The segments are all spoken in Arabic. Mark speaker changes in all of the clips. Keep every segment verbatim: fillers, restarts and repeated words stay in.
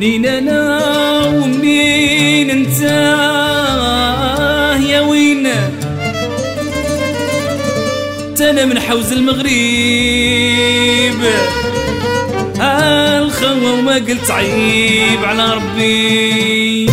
Speaker 1: منين انا ومنين انت يا وين؟ انا من حوز المغرب هالخوة وما قلت عيب على ربي.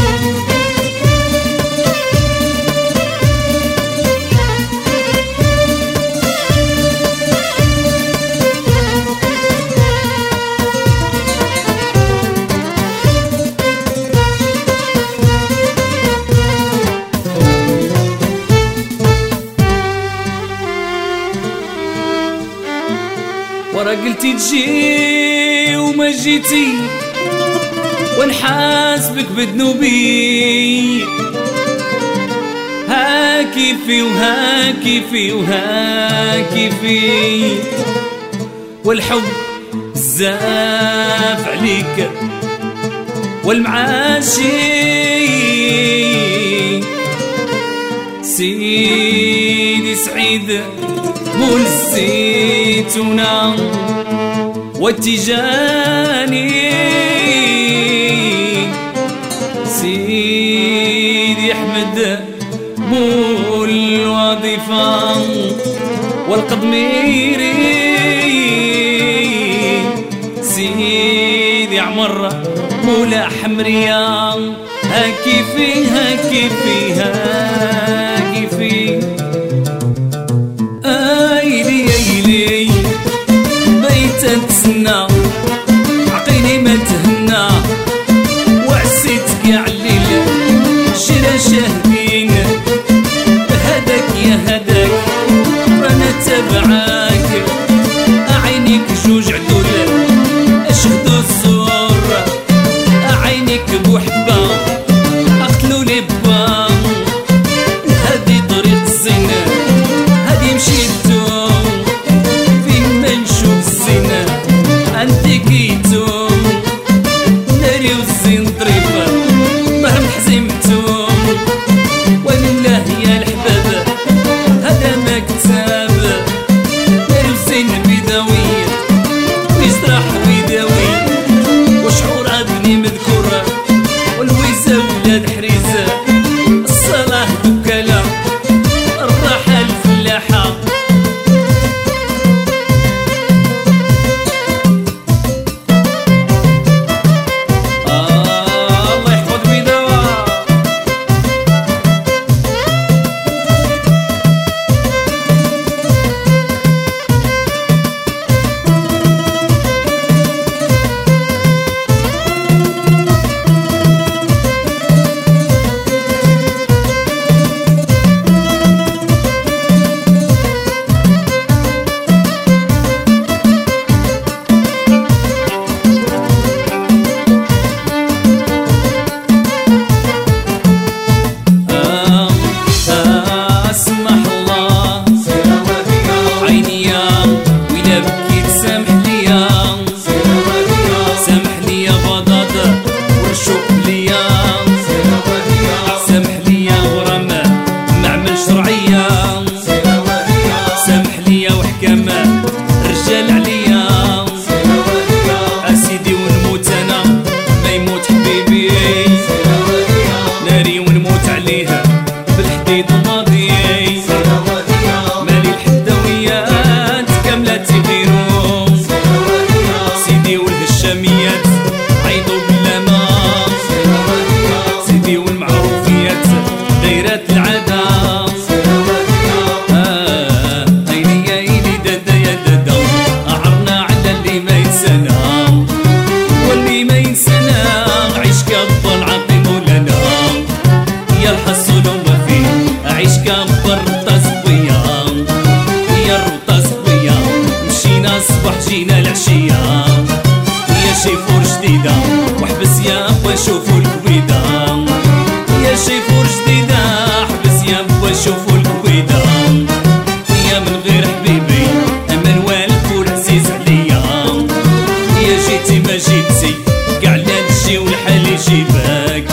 Speaker 1: ورا قلتي تجي وما جيتي ونحاسبك بذنوبي، ها كيفي وها كيفي وها كيفي، والحب بزاف عليك والمعاشي سيدي سعيد مول الزيتونة والتجاني، سيدي أحمد مول الوظيفة والقضميري، سيدي عمر مولا حمرية، ها كيفي ها كيفي ها كيفي. تتسنى عقيني ما تهنى وعسيت كاع الليل شرا شاهدين، هداك يا هداك رانا تابعاك، عينيك جوج عدول اشهدو الزور، عينيك بوحبة اقتلو لي با، هادي طريق الزين هادي مشيتو انتيكيتم ناري والزين طريفة مهما حزمتم، ولله يا الحباب هذا مكتاب، ناري والزين بداوي ويجرح ويداوي، وشعور ابني مذكور والويزة ولاد حريزة، الصلاة وكالة الراحة الفلاحة. رجال عليا اسيدي ونموت انا ما يموت حبيبي، ناري ونموت عليها بالحديد الماضي، مالي الحداويات كاملة تغيرو، سيدي والهشاميات عيطوا بلا ما، سيدي والمعروفيات دايرات العادة، واللي ما ينسانا عيش كبر عطي مولانا، يا الحصول وما فيه عيش كبر رطة صبية، يا الرطة صبية مشينا الصبح جينا العشية، يا شيفور جديدة وحبس يا بوا شوفوا الكويدة، يا شيفور جديدة حبس يا بوا شوفوا الكويدة، يا من غير حبيبي امان والف والعزيز عليا، يا جيتي ما جيتي كاع لا تجي والحال يجيبك.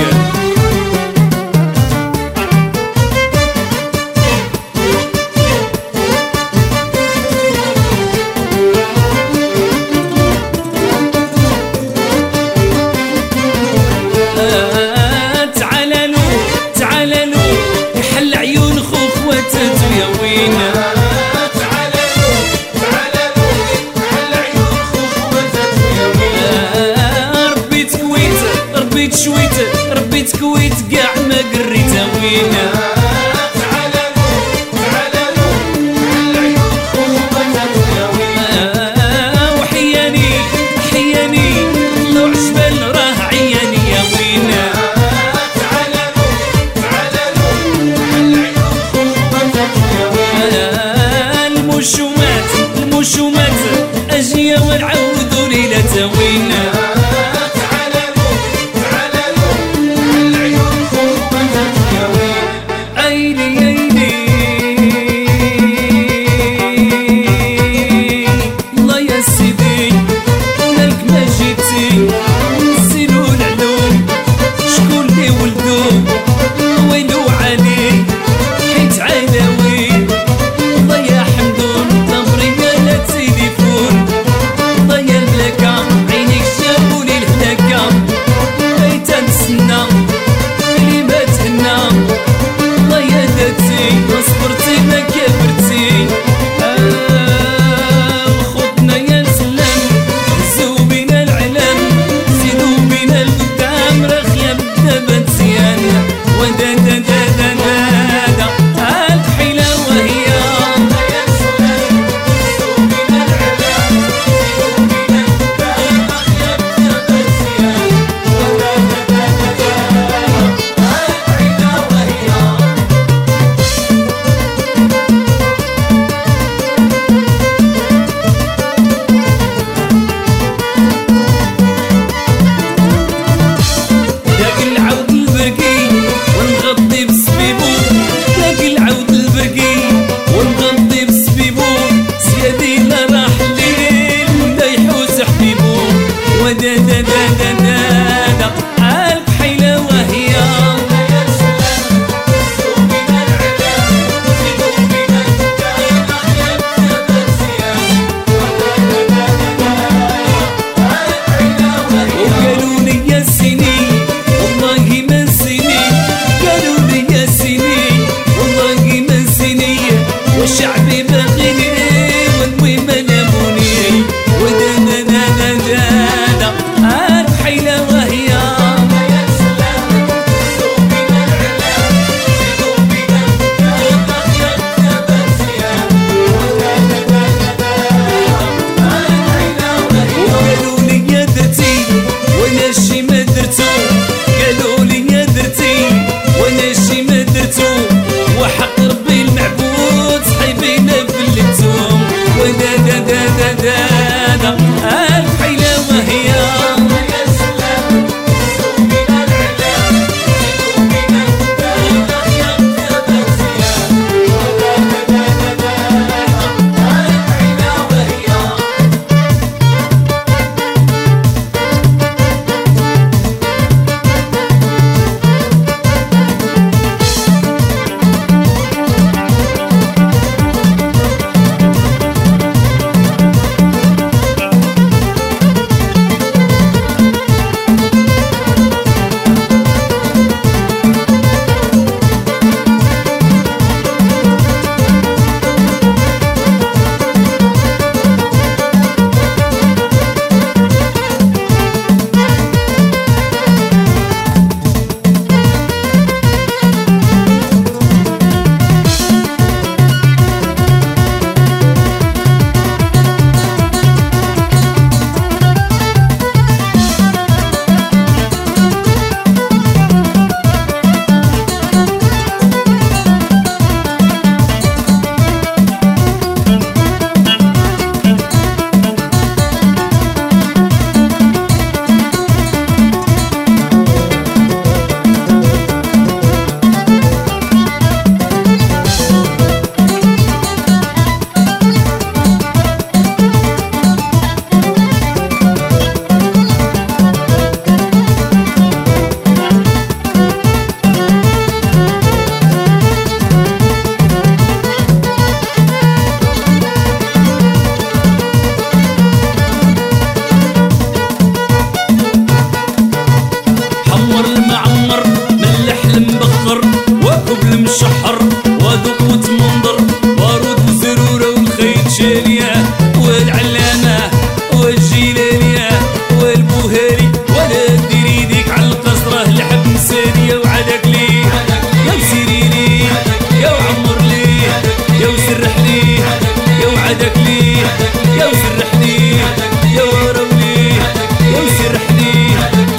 Speaker 1: داخلي والمهم لموني ودانا دانا دانا الحيلة وهي وقالوا لي يا درتي وانا شي ما درتو قالوا لي يا درتي وانا شي ما درتو وحق ربي المعبود صحيبينا فلتهم ودا دا دا دا دا دا الحيلة وهي مشحر وذوق وتمنظر بارود وزرورة والخيط شالية والعلامة والجيلانية والبوهاري ولا دير يديك على القصرة لحب مسارية وعدك ليه يا وسيري ليه يا وعمر ليه يا وسرح ليه يا وعدك ليه يا وسرح ليه يا وراو ليه يا وسرح ليه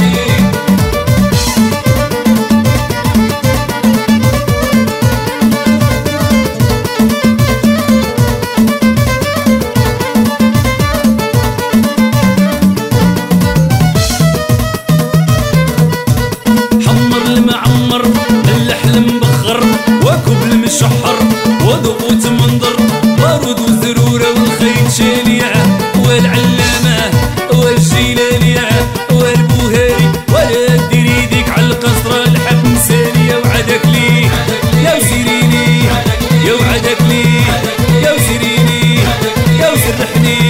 Speaker 1: مشحر وذوق وتمنظر بارود وزرورة والخيط شالية والعلامة والجيلانية والبوهاري ولا دير يديك على القصرة لحب مسالية وعدك ليه يا وسيري ليه يا وعدك ليه يا وسيري ليه يا وسرح ليه